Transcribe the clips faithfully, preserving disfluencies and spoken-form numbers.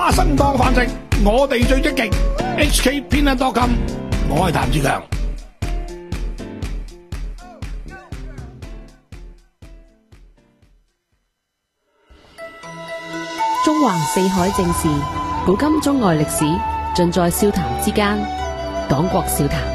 花生當飯食，我哋最積極。H K 偏袒多金，我係譚志強。 中環四海正事，古今中外歷史，盡在笑談之間。黨國笑談。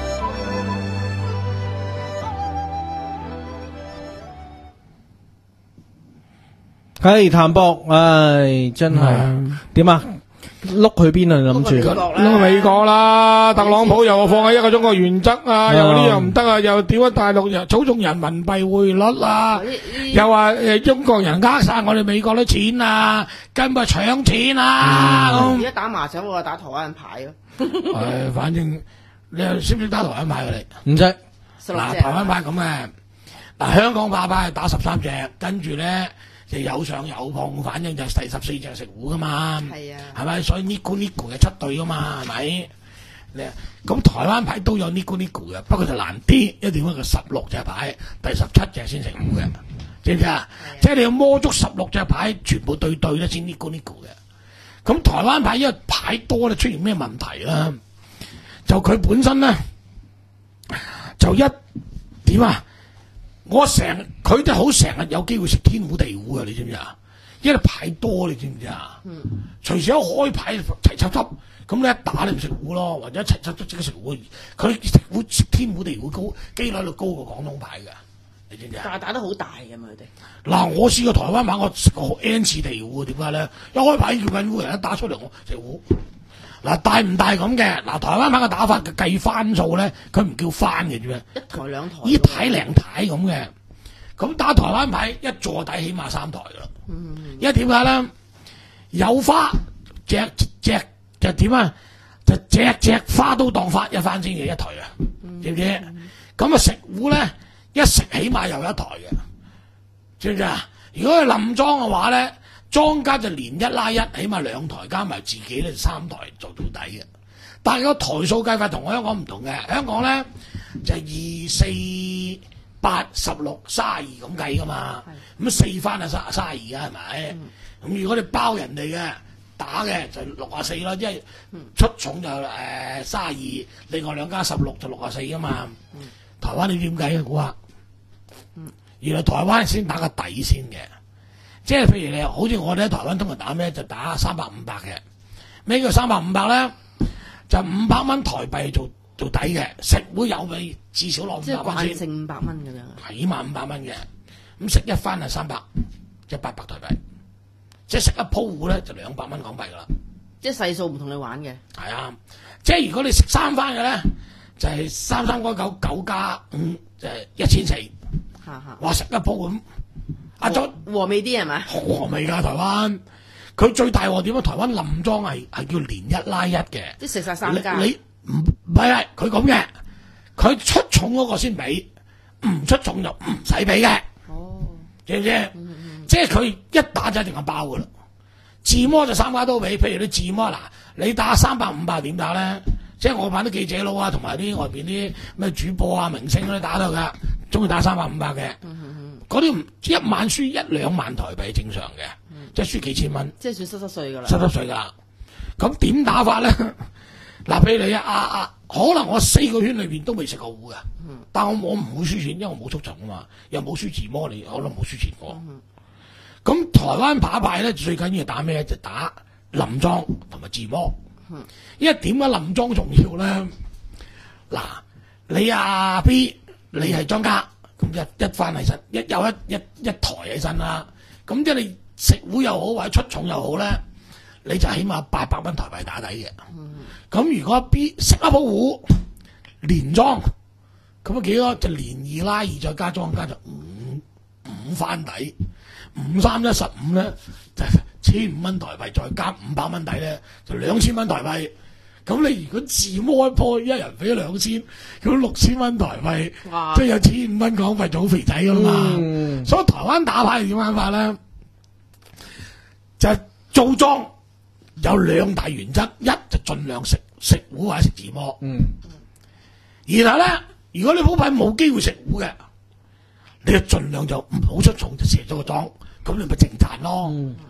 係譚博，唉，真係點啊？碌去邊啊？你諗住碌去美國啦！特朗普又放喺一個中國原則啊，又呢樣唔得啊，又屌咗大陸，又操縱人民幣匯率啊，又話誒中國人呃晒我哋美國啲錢啊，根本係搶錢啊！ 而家打麻雀我打台灣牌咯。 誒，反正你又識唔識打台灣牌㗎你？ 唔識。 嗱，台灣牌咁嘅，嗱香港打牌係打十三隻，跟住咧。就有上有碰，反正就係第十四隻食糊噶嘛，係啊，係咪？所以呢股呢股嘅七對噶嘛，係咪？你咁台灣牌都有呢股呢股嘅，不過就難啲，一定要個十六隻牌，第十七隻先食糊嘅，知唔知啊？即係你要摸足十六隻牌，全部對對咧先呢股呢股嘅。咁台灣牌因為牌多咧，出現咩問題啦？就佢本身咧就一點啊！我成佢哋好成日有機會食天胡地胡啊！你知唔知啊？因為牌多，你知唔知啊？嗯，隨時一開牌齊輯輯，咁你一打你咪食糊咯，或者齊輯輯即刻食糊。佢食糊食天胡地胡高機率率高過廣東牌㗎，你知唔知啊？ 但係打得好大㗎嘛佢哋。 嗱，我試過台灣牌，我食過 N 次地胡，點解咧？一開牌叫緊糊，人一打出嚟我食糊。嗱，大唔大咁嘅？嗱，台灣牌嘅打法嘅計番數咧，佢唔叫番嘅啫咩？ 一台兩台。 依睇零睇咁嘅，咁打台灣牌一座底起碼三台噶啦。嗯，因為點解咧？有花隻隻就點啊？就隻隻花都當發一番先嘅一台啊，知唔知？咁啊食糊咧，一食起碼有一台嘅，知唔知啊？如果係冧莊嘅話咧。莊家就連一拉一，起碼兩台加埋自己咧三台做到底嘅。但係個台數計法同香港唔同嘅，香港咧就係二四八十六卅二咁計噶嘛。咁四番啊卅卅二啊係咪？咁、嗯、如果你包人哋嘅打嘅就六啊四啦，即係出重就誒卅二，另外兩加十六就六啊四噶嘛。嗯、台灣你點計啊？估下？原來台灣先打個底先嘅。即係譬如你，好似我哋喺台灣通常打咩就打三百五百嘅，咩叫三百五百咧？就五百蚊台幣做做底嘅，食會有咪至少攞五百蚊先。 即係慣性五百蚊咁樣。 起碼五百蚊嘅，咁食一番係三百，即係八百台幣。即係食一鋪糊咧就兩百蚊港幣噶啦。 即係細數唔同你玩嘅。係啊，即係如果你食三番嘅咧，就係三三九九九加五，就係一千四。嚇嚇！哇！食一鋪咁。阿咗和味啲係咪？ 和味㗎台灣，佢最大鑊點啊？台灣冧莊係係叫連一拉一嘅， 即係食晒三家。 你唔唔係啊？佢咁嘅，佢出重嗰個先俾，唔出重就唔使俾嘅。哦，知唔知？嗯嗯、即係佢一打就一定係包㗎啦。自摸就三家都俾，譬如你自摸嗱，你打三百五百點打咧？即係我扮啲記者佬啊，同埋啲外邊啲咩主播啊、明星嗰啲打到㗎，中意打三百五百嘅。嗰啲唔一晚輸一兩萬台幣正常嘅，嗯、即係輸幾千蚊， 即係算濕濕碎㗎啦。 濕濕碎㗎，咁點打法咧？嗱，譬如你啊啊，可能我四個圈裏邊都未食過糊嘅，嗯、但我我唔會輸錢，因為我冇速重啊嘛，又冇輸自摸，你可能冇輸錢過。咁、嗯、台灣打牌咧最緊要打咩？就打冧莊同埋自摸，嗯、因為點解冧莊重要咧？嗱，你啊 B， 你係莊家。咁一一翻起身，一有一一一台起身啦。咁即係你食糊又好，或者出重又好咧，你就起碼八百蚊台幣打底嘅。咁、嗯、如果 B 食一鋪糊連莊，咁啊幾多？就連二拉二再加莊加就五五翻底，五三一十五咧就千五蚊台幣，再加五百蚊底咧就兩千蚊台幣。咁你如果自摸一鋪，一人俾兩千，咁六千蚊台幣，即係有千五蚊港幣做肥仔噶嘛。嗯、所以台灣打牌係點玩法咧？就係、做莊有兩大原則，一就盡量食食糊或者食自摸。嗯、然後咧，如果你鋪牌冇機會食糊嘅，你就盡量就唔好出重，就射咗個莊，咁你咪淨賺咯。嗯、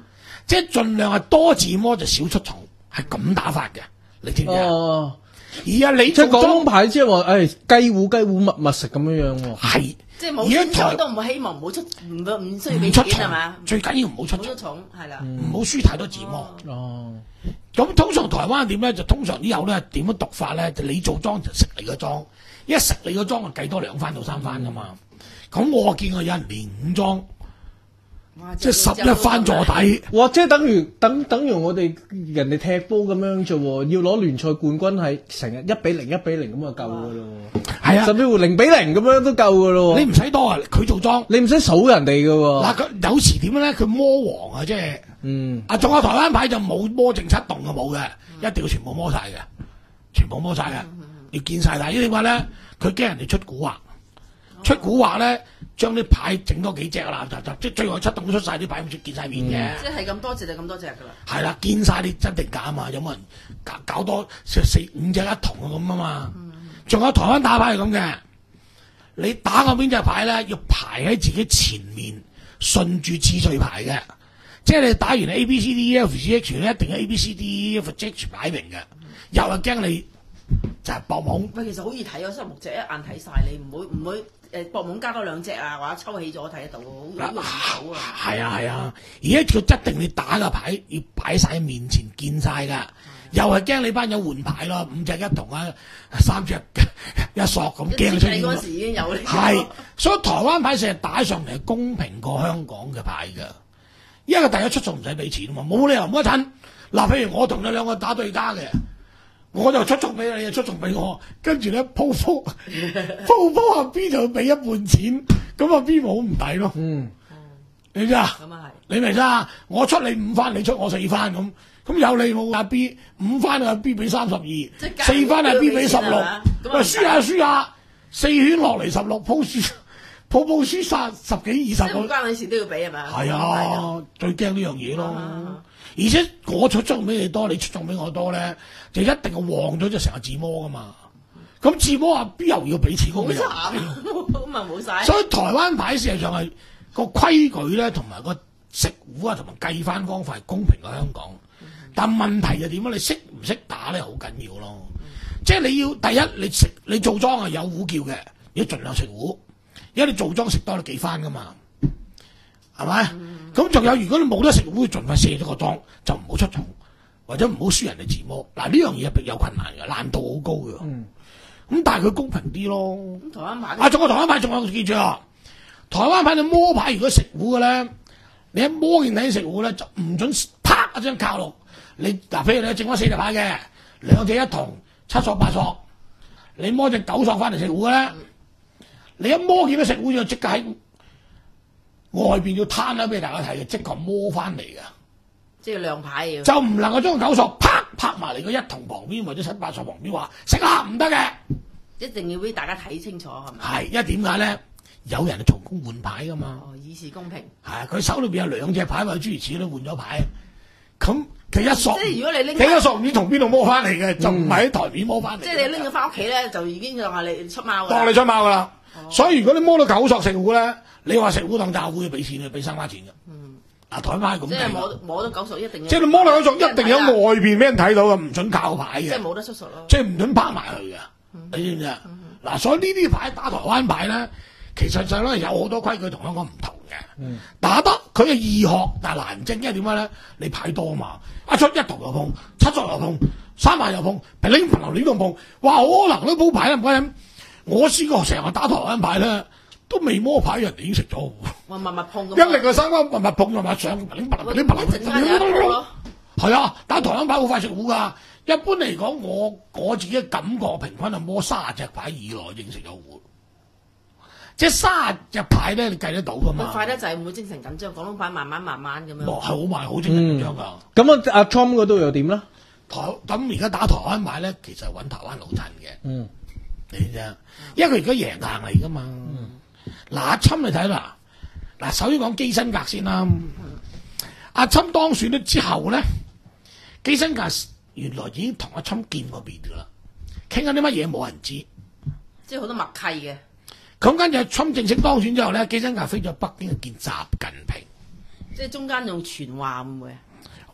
即係盡量係多自摸就少出重，係咁打法嘅，你知唔知啊？ 哦， 而家你即係廣做裝東牌，即係話誒雞糊雞糊密密食咁樣樣喎。 係， 即係冇而家台錢都唔好希望唔好出唔唔需要俾唔出重錢係嘛？ 最緊要唔好出重， 冇出重係啦。 唔好輸太多自摸。 哦， 咁通常台灣點咧？就通常啲友咧點樣讀法咧？就你做莊就食你個莊，一食你個莊就計多兩番到三番噶嘛。咁、我見過有人連五莊， 哇即係十一番坐底。 哇！即係等於等等於我哋人哋踢波咁樣啫喎，要攞聯賽冠軍係成日一比零一比零咁就夠噶咯喎。 係啊， 甚至乎零比零咁樣都夠噶咯喎。 你唔使多啊，佢做莊。 你唔使數人哋噶喎。 嗱，佢有時點咧？佢魔王啊，即係嗯啊，仲有台灣牌就冇魔正七動嘅冇嘅，一定要全部摸晒嘅，全部摸晒嘅，要見晒。但係點解咧？佢驚人哋出蠱惑，出蠱惑咧，將啲牌整多幾隻啦，就就即係最後七動都出晒啲牌，咁見晒面嘅。 即係咁多隻就咁多隻㗎啦。 係啦，見晒啲真定假啊嘛，有冇人搞搞多四四五隻一同啊咁啊嘛？仲有台灣打牌係咁嘅，你打嗰邊隻牌咧，要排喺自己前面，順住次序排嘅。即係你打完 A B C D E F G H 咧，一定 A B C D E F G H 擺明嘅，又係驚你就係博懵。 喂，其實好易睇啊，十六隻一眼睇晒，你唔會唔會誒博懵加多兩隻啊，或者抽起咗睇得到，好好容易到啊。 係啊係啊，而家佢一定你打嘅牌要擺晒喺面前見晒㗎，又係驚你班友換牌咯，五隻一同啊，三隻一索咁驚出現。 嗰陣時已經有呢個。 係，所以台灣牌成日打上嚟係公平過香港嘅牌㗎。因為第一出數唔使俾錢啊嘛，冇理由冇得趁。嗱，譬如我同你兩個打對家嘅，我就出數俾你，你就出數俾我，跟住咧鋪鋪鋪鋪阿 B 就要俾一半錢，咁阿 B 咪好唔抵咯。 嗯， 你知啊？ 咁啊係。 你明咋？我出你五番，你出我四番咁，咁有你冇阿 B 五番阿 B 俾三十二，四番阿 B 俾十六，喂輸下輸下，四圈落嚟十六鋪輸。鋪鋪輸殺十幾二十個， 唔關你事都要俾係咪？ 係啊，最驚呢樣嘢咯。 啊、 而且我出眾比你多，你出眾比我多咧，就一定係旺咗就成日自摸噶嘛。咁自摸啊，邊又要俾錢嗰個又？ 咁咪冇晒。 所以台灣牌事實上係個規矩咧，同埋個食糊啊，同埋計翻方法係公平過香港。嗯、但問題就點啊？你識唔識打咧，好緊要咯。嗯、即係你要第一，你食你做莊係有糊叫嘅，你要盡量食糊。因為你做莊食多你幾番噶嘛，係咪？咁仲、嗯、有，如果你冇得食糊，盡快卸咗個莊，就唔好出重，或者唔好輸人哋自摸。嗱，呢樣嘢係有困難嘅，難度好高嘅。咁、嗯、但係佢公平啲咯。 台灣牌啊，仲有台灣牌，仲有記住啊！台灣牌你摸牌，如果食糊嘅咧，你一摸見你食糊咧，就唔准啪一張靠落。你嗱，譬如你整翻四隻牌嘅，兩隻一同七索八索，你摸隻九索翻嚟食糊嘅咧。嗯你一摸見到食糊就即刻喺外邊要攤啦俾大家睇嘅，即刻摸翻嚟嘅， 即係亮牌要， 就唔能夠將個九索啪拍埋嚟個一同旁邊或者七八索旁邊話食啦唔得嘅， 一定要俾大家睇清楚係咪？ 係，因為點解咧？有人係從公換牌噶嘛， 哦，以示公平。 係佢手裏邊有兩隻牌或者諸如此類換咗牌，咁佢一索， 即係如果你拎， 佢一索唔知從邊度摸翻嚟嘅，就唔係喺台面摸翻嚟。 即係你拎咗翻屋企咧，就已經當係你出貓㗎。 當你出貓㗎啦。所以如果你摸到九索食糊咧，你話食糊當炸糊要俾錢嘅，俾三花錢嘅。嗯，啊台灣係咁。 即係摸摸到九索一定要。 即係你摸到九索一定喺外邊俾人睇到嘅，唔准靠牌嘅。 即係冇得出術咯。 即係唔准拍埋去嘅，你知唔知啊？嗱，所以呢啲牌打台灣牌咧，其實就咧有好多規矩同香港唔同嘅。打得佢係易學，但係難精，因為點解咧？你牌多嘛，一出一頭又碰，七索又碰，三萬又碰，平拎平流亂咁碰，哇！可能都鋪牌啦，唔該。我試過成日打台灣牌咧，都未摸牌，人哋已經食咗糊。 哇！密密碰咁。 一力個三關密密碰，密密上，你密你密密。係啊，打台灣牌好快食糊㗎。一般嚟講，我我自己嘅感覺平均係摸卅隻牌以內已經食咗糊。即係卅隻牌咧，你計得到㗎嘛？ 快得就係唔會精神緊張，廣東牌慢慢慢慢咁樣。 係好慢，好精神緊張㗎。 咁啊，阿 Tom 嗰度又點咧？ 台咁而家打台灣牌咧，其實係揾台灣老襯嘅。嗯。你知啫，因為佢而家贏硬嚟噶嘛。嗱、嗯，阿侵你睇啦，嗱，首先講基辛格先啦。嗯、阿侵當選咗之後咧，基辛格原來已經同阿侵見過面噶啦，傾緊啲乜嘢冇人知， 即係好多默契嘅。 咁跟住阿侵正式當選之後咧，基辛格飛咗北京去見習近平， 即係中間用傳話會唔會啊？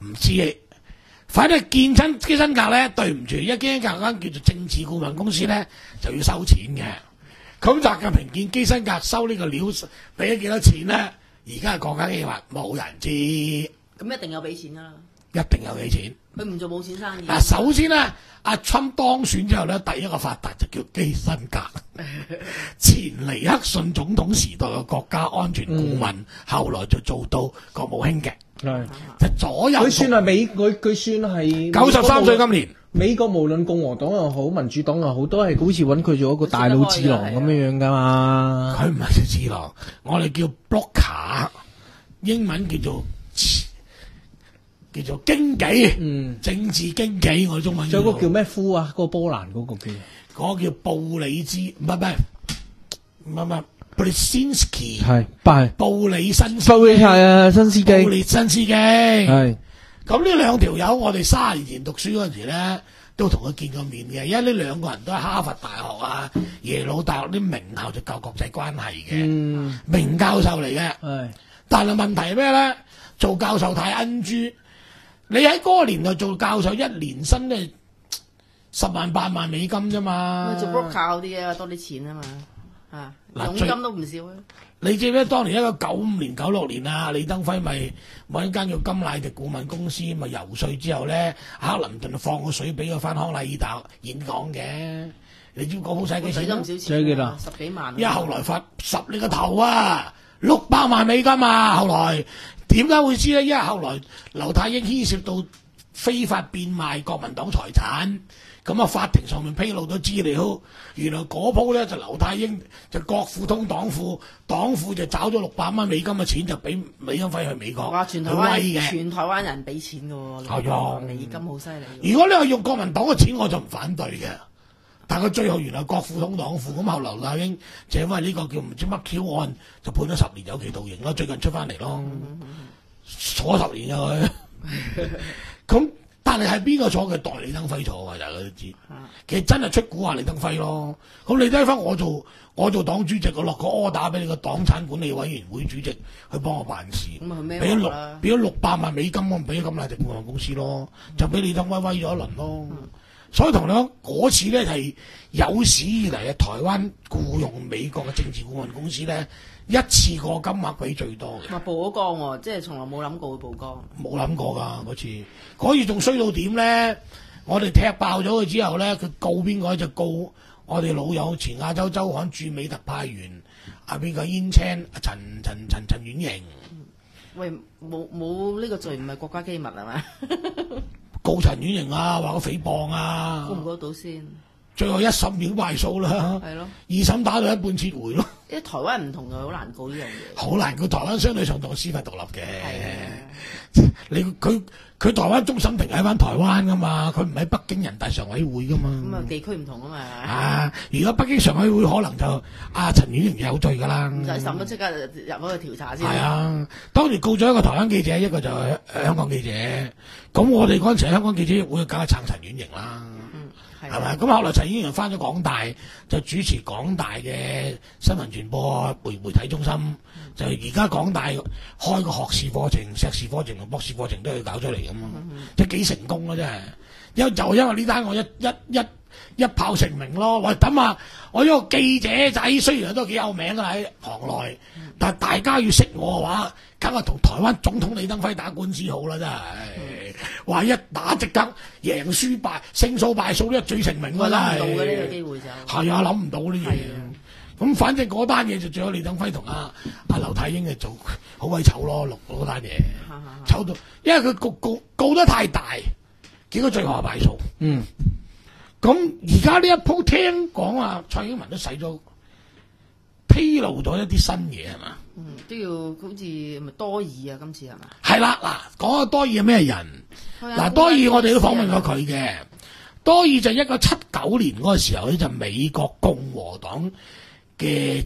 唔知。反正見親基辛格咧，對唔住，一基辛格間叫做政治顧問公司咧就要收錢嘅。咁習近平見基辛格收呢個料，俾咗幾多錢咧？而家係國家機密，冇人知。 咁一定有俾錢㗎啦， 一定有幾錢。 佢唔做冇錢生意。 嗱，首先咧，阿侵當選之後咧，第一個發達就叫基辛格，前尼克遜總統時代嘅國家安全顧問，嗯、後來就做到國務卿嘅。係就左右。 佢算係美，佢佢算係九十三歲今年。 美國無論共和黨又好，民主黨又好，都係好似揾佢做一個大佬智囊咁樣樣噶嘛。 佢唔係叫智囊，我哋叫 blocker， 英文叫做叫做經紀，嗯，政治經紀，我哋中文。 仲有個叫咩夫啊？嗰、嗰個波蘭嗰個叫， 嗰個叫布里茲，唔係唔係唔係唔係。Brzezinski 係，係布里新斯基， 係啊，新司機， 布里新司機係。 咁呢兩條友，我哋卅年前讀書嗰陣時咧，都同佢見過面嘅，因為呢兩個人都係哈佛大學啊、耶魯大學啲名校就教國際關係嘅，嗯、名教授嚟嘅。係，但係問題係咩咧？做教授太恩豬，你喺嗰個年代做教授，一年薪咧十萬八萬美金啫嘛。 做 broker 嗰啲啊，多啲錢啊嘛。啊，佣金都唔少啊！ 你知唔知當年一個九五年、九六年啊，李登輝咪揾間叫金乃迪顧問公司，咪游說之後咧，克林頓就放個水俾佢翻康乃爾大學演講嘅。你知唔知嗰鋪使幾錢？ 都唔少錢， 幾多？ 十幾萬。 因為後來發十你個頭啊，六百萬美金啊！後來點解會知咧？因為後來劉太英牽涉到非法變賣國民黨財產。咁啊，法庭上面披露咗資料，原來嗰鋪咧就劉太英就國庫通黨庫，黨庫就找咗六百蚊美金嘅錢就俾李登輝去美國。 哇！全台灣全台灣人俾錢㗎喎，係啊，美金好犀利。 如果你話用國民黨嘅錢，我就唔反對嘅。但佢最後原來國庫通黨庫，咁後劉太英就因為呢個叫唔知乜 Q 案，就判咗十年有期徒刑咯。最近出翻嚟咯，嗯、坐十年啊佢。咁。但係係邊個坐嘅？代李登輝坐㗎，大家都知。其實真係出蠱下李登輝咯。咁李登輝我做我做黨主席，我落個 order 俾你個黨產管理委員會主席去幫我辦事。咁啊，俾咗六俾咗六百萬美金，我俾咗金乃迪顧問公司咯，嗯、就俾李登輝威咗一輪咯。嗯、所以同你講嗰次咧係有史以嚟嘅台灣僱用美國嘅政治顧問公司咧。一次過金額比最多嘅， 話曝咗光喎，即係從來冇諗過會曝光， 冇諗過㗎嗰次，嗰次仲衰到點咧？我哋踢爆咗佢之後咧，佢告邊個就告我哋老友前亞洲週刊駐美特派員啊邊個燕青啊陳陳陳陳婉瑩。 喂，冇冇呢個罪唔係國家機密係嘛？ 告陳婉瑩啊，話佢誹謗啊， 告唔告到先？ 最後一審已經敗訴啦，係咯，二審打到一半撤回咯。 因為台灣唔同嘅，好難告呢樣嘢。 好難告，台灣相對上同司法獨立嘅。你佢佢台灣終審庭喺翻台灣噶嘛，佢唔喺北京人大常委會噶嘛。 咁啊地區唔同啊嘛。 啊，如果北京常委會可能就阿陳婉瑩有罪噶啦。 唔使審都即刻入嗰去調查先。 係啊，當年告咗一個台灣記者，一個就係香港記者。咁我哋嗰陣時香港記者會梗係撐陳婉瑩啦。係咪？咁後來陳婉瑩翻咗港大，就主持港大嘅新聞傳播媒媒體中心。嗯、就而家港大開個學士課程、碩士課程同博士課程都要搞出嚟咁嘛，即係幾成功咯，真係。因就因為呢單我一一一一炮成名咯。喂，等下我呢個記者仔雖然都幾有名啦喺行內，嗯、但係大家要識我嘅話，梗係同台灣總統李登輝打官司好啦，真係。話、嗯、一打即刻贏輸敗勝數敗數一最成名㗎啦， 諗唔到嘅呢個機會就係啊，諗唔到呢嘢。咁的反正嗰單嘢就最後李登輝同阿阿劉太英就做好鬼醜咯，錄嗰單嘢醜到，因為佢告告告得太大，結果最後敗訴。嗯，咁而家呢一鋪聽講啊，蔡英文都使咗披露咗一啲新嘢係嘛？ 嗯，都要好似咪多爾啊，今次係嘛？ 係啦，嗱，講下多爾係咩人？嗱，多爾我哋都訪問過佢嘅。多爾就一九七九年嗰個時候咧，就美國共和黨嘅，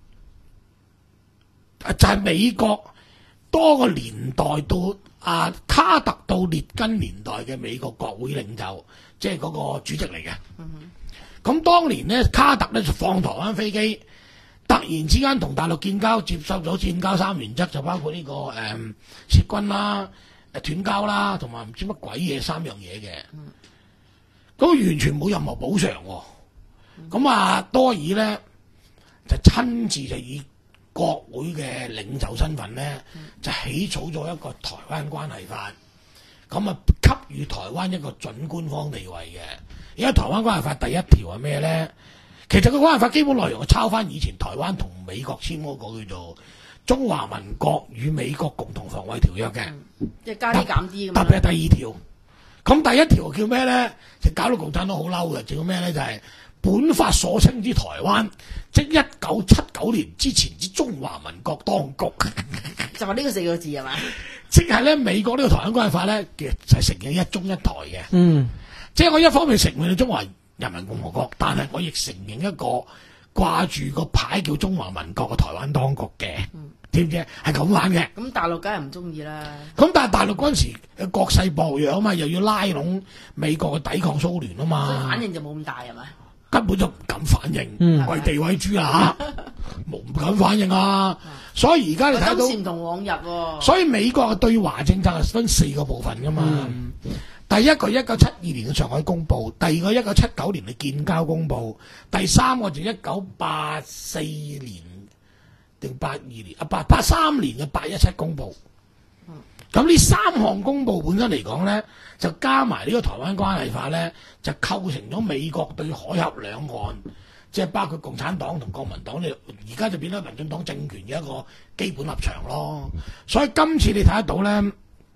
就係、是、美國多個年代到啊卡特到列根年代嘅美國國會領袖，即係嗰個主席嚟嘅。咁、嗯、哼當年咧，卡特咧就放台灣飛機。突然之間同大陸建交，接受咗建交三原則，就包括呢、這個誒撤軍啦、 誒斷交啦，同埋唔知乜鬼嘢三樣嘢嘅。咁、嗯、完全冇任何補償喎。咁、嗯、啊，多爾咧就親自就以國會嘅領袖身份咧，嗯、就起草咗一個台灣關係法。咁啊，給予台灣一個準官方地位嘅。而家台灣關係法第一條係咩咧？其實個關係法基本內容係抄翻以前台灣同美國簽嗰個叫做《中華民國與美國共同防衛條約》嘅、 嗯，即係加啲減啲咁。 特別係第二條。咁第一條叫咩咧？就搞到共產黨好嬲嘅，叫咩咧？就係、是、本法所稱之台灣，即一九七九年之前之中華民國當局。 就話呢個四個字係嘛？ 即係咧，美國呢個台灣關係法咧，其實就係承認一中一台嘅。 嗯， 即係我一方面承認中華人民共和國，但係我亦承認一個掛住個牌叫中華民國嘅台灣當局嘅，知唔知？係咁玩嘅。 咁大陸梗係唔中意啦。 咁但係大陸嗰陣時國勢薄弱啊嘛，又要拉攏美國嘅抵抗蘇聯啊嘛， 反應就冇咁大係咪？ 根本就唔敢反應， 嗯跪地餵豬啦嚇，冇唔敢反應啊！所以而家你睇到， 今次唔同往日喎。 所以美國嘅對華政策係分四個部分噶嘛。嗯、第一個一九七二年嘅上海公報，第二個一九七九年嘅建交公報，第三個就一九八四年定八二年啊八八三年嘅八一七公報。咁呢三項公報本身嚟講咧，就加埋呢個台灣關係法咧，就構成咗美國對海峽兩岸，即係包括共產黨同國民黨，你而家就變咗民進黨政權嘅一個基本立場咯。所以今次你睇得到咧，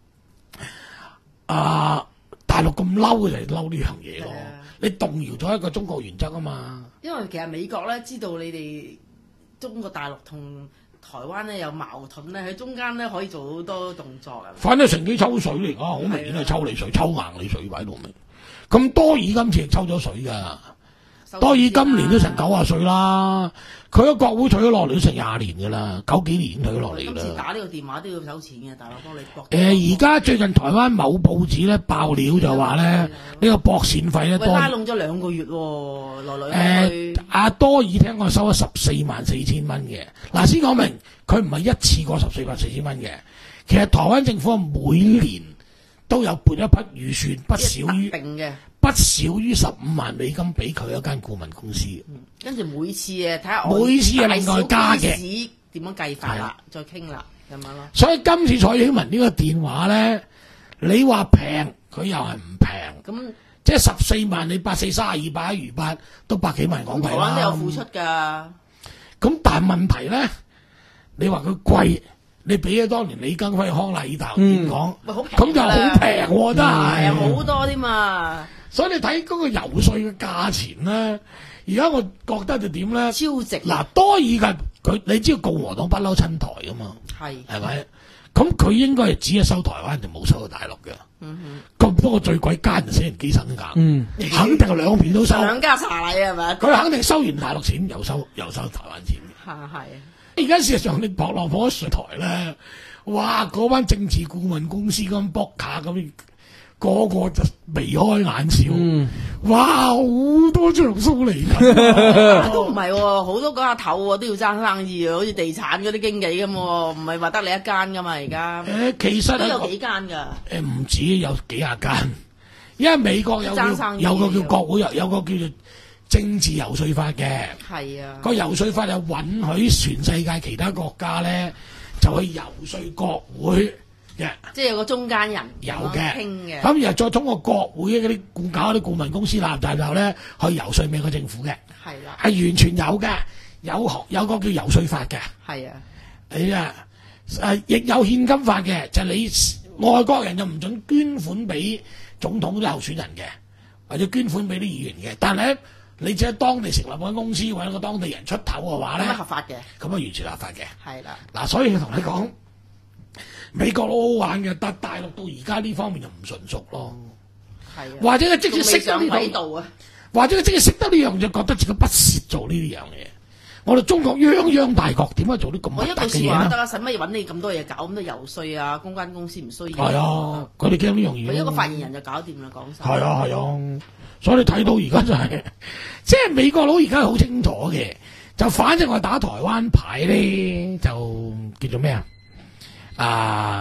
啊大陸咁嬲就係嬲呢樣嘢咯。你動搖咗一個中國原則啊嘛。 因為其實美國咧知道你哋中國大陸同台灣咧有矛盾咧，喺中間咧可以做好多動作啊！ 反正乘機抽水嚟講，好明顯係抽你水，抽硬你水擺到明。咁多爾今次係抽咗水㗎，多爾今年都成九啊歲啦，佢喺國會退咗落嚟都成廿年㗎啦，九幾年已經退咗落嚟㗎啦。 今次打呢個電話都要收錢嘅，大佬幫你博。 誒而家最近台灣某報紙咧爆料就話咧，呢個駁線費咧多拉攏咗兩個月喎，來來去去。 誒阿多爾聽講收咗十四萬四千蚊嘅。嗱先講明，佢唔係一次過十四萬四千蚊嘅。其實台灣政府每年都有撥一筆預算，不少於定嘅， 不少於十五萬美金俾佢一間顧問公司。 跟住每次誒睇下每次係另外加嘅， 點樣計法啦，再傾啦，咁樣咯。 所以今次蔡英文呢個電話咧，你話平，佢又係唔平。咁即係十四萬，你八四三十二百一如八，都百幾萬港幣啦。台灣都有付出㗎。咁但係問題咧，你話佢貴，你俾咗當年李登輝康禮頭演講，咁就好平喎，真係。係好多添嘛。所以你睇嗰個游說嘅價錢咧，而家我覺得就點咧？超值。嗱，多爾嘅佢，你知道共和黨不嬲親台㗎嘛？係。係咪？咁佢應該係只係收台灣，就冇收到大陸嘅。嗯哼。咁不過最鬼奸就死人機身價。嗯。肯定兩邊都收。兩家茶禮係咪？佢肯定收完大陸錢，又收又收台灣錢。係係。而家事實上你博落火上台咧，哇！嗰班政治顧問公司咁卜卡咁。個個就眉開眼笑，嗯、哇！好多張數嚟㗎，都唔係喎，好多嗰下頭喎都要爭生意啊，好似地產嗰啲經紀咁喎，唔係話得你一間㗎嘛而家。誒，其實都有幾間㗎。誒，唔止有幾廿間，因為美國有個有個叫國會有有個叫做政治遊說法嘅。係啊。個遊說法就允許全世界其他國家咧，就去遊說國會。Yeah. 即係有個中間人有嘅，咁然後再通過國會嗰啲顧搞啲顧問公司立大後咧，去游說美國政府嘅，係啦，係完全有嘅，有學有個叫游說法嘅，係啊，你啊誒亦有獻金法嘅，就係、你外國人就唔准捐款俾總統啲候選人嘅，或者捐款俾啲議員嘅，但係咧你只喺當地成立間公司揾一個當地人出頭嘅話咧，咁合法嘅，咁啊完全合法嘅，係啦，嗱所以同你講。美國好好玩嘅，但大陸到而家呢方面就唔純熟咯。係啊，或者佢即使識得呢度啊，或者佢即使識得呢樣就覺得自己不屑做呢啲樣嘢。我哋中國泱泱大國點解做啲咁核突嘅嘢咧？得啦，使乜嘢揾你咁多嘢搞咁多游說啊？公關公司唔需要。係啊，佢哋驚呢樣嘢。佢一個發言人就搞掂啦，講晒。係啊係啊，所以你睇到而家就係、是，即係美國佬而家好清楚嘅，就反正我打台灣牌咧，就叫做咩啊？啊！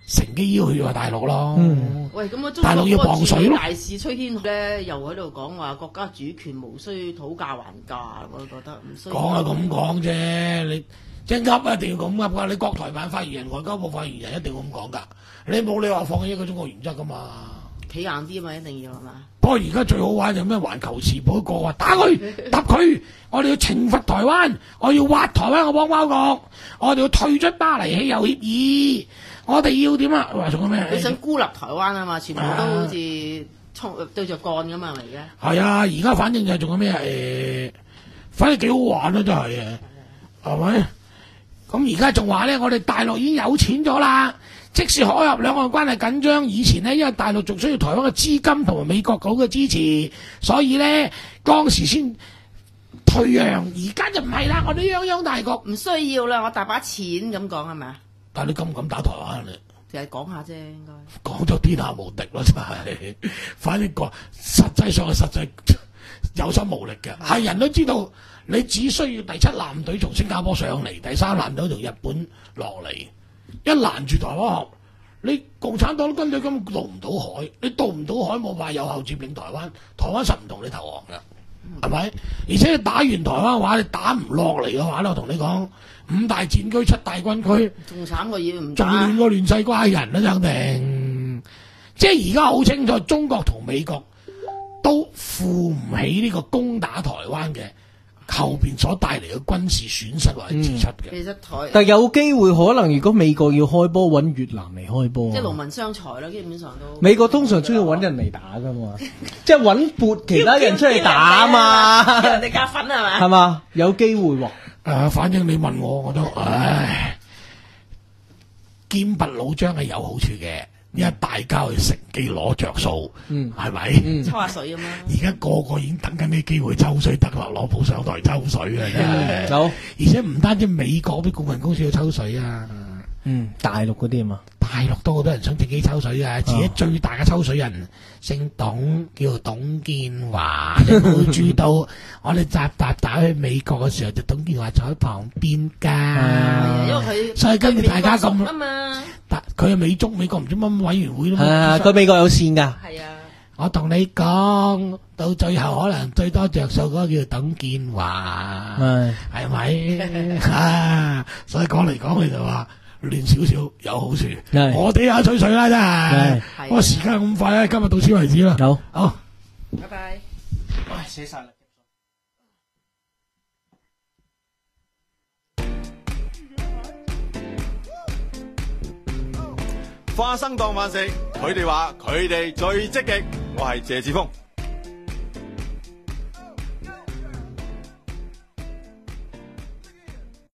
乘機要去話大陸咯。 嗯喂，咁啊，中大陸要國磅水咯大使崔天浩咧，又喺度講話國家主權無需討價還價，我覺得唔需要。 講係咁講啫，你即係噏一定要咁噏噶。你國台辦發言人、外交部發言人一定要咁講噶。你冇理話放棄一個中國原則噶嘛。 企硬啲啊嘛，一定要係嘛？ 不過而家最好玩就咩？環球時報個話打佢揼佢，我哋要懲罰台灣，我要挖台灣個邦交國，我哋要退出巴黎氣候協議，我哋要點啊？話仲有咩？ 你想孤立台灣啊嘛？全部都好似衝對着幹咁嘛，係咪而家？ 係啊，而家反正就係仲有咩誒？反正幾好玩咯，真係嘅，係咪？咁而家仲話咧，我哋大陸已經有錢咗啦。即使海峽兩岸關係緊張，以前呢，因為大陸仲需要台灣嘅資金同埋美國佬嘅支持，所以呢，當時先退讓。而家就唔係啦，我哋泱泱大國唔需要啦，我大把錢咁講係咪啊？ 但係你敢唔敢打台灣你？ 就係講下啫，應該講咗天下無敵咯，真係。反正個實際上係實際有心無力嘅，係人都知道。你只需要第七艦隊從新加坡上嚟，第三艦隊從日本落嚟。一攔住台灣河，你共產黨軍隊根本渡唔到海，你渡唔到海冇辦法有效佔領台灣，台灣實唔同你投降嘅，係咪？而且你打完台灣嘅話，你打唔落嚟嘅話咧，我同你講，五大戰區、七大軍區， 仲慘過要唔仲亂過亂世佳人啦，肯定。即係而家好清楚，中國同美國都負唔起呢個攻打台灣嘅後邊所帶嚟嘅軍事損失或者支出嘅。 其實台但有機會可能，如果美國要開波，揾越南嚟開波， 即係勞民傷財啦，基本上都。 美國通常中意揾人嚟打噶嘛，即係揾撥其他人出嚟打啊嘛， 人哋夾粉係咪？ 係嘛？有機會喎。 誒，反正你問我，我都唉，劍拔弩張係有好處嘅。因為大家去乘機攞着數， 嗯， 係咪？ 嗯， 抽下水咁樣。 而家個個已經等緊啲機會抽水，特朗普上台抽水啊！真係， 好， 而且唔單止美國啲顧問公司要抽水啊， 嗯，大陸嗰啲啊嘛， 大陸都好多人想自己抽水啊！自己最大嘅抽水人姓董，叫董建華。你冇注意到我哋習習打去美國嘅時候，就董建華坐喺旁邊㗎。 啊因為佢所以跟住大家咁啊嘛。 但佢係美中美國唔知乜乜委員會咯。 係啊，佢美國有線㗎。 係啊。 我同你講，到最後可能最多着數嗰個叫董建華， 係係咪啊？所以講嚟講去就話亂少少有好處。 係我哋下吹水啦，真係。 係我時間咁快咧，今日到此為止啦。 好， 好， 拜拜。 唉，寫晒啦。 花生當飯食，佢哋話佢哋最積極，我係謝志峰。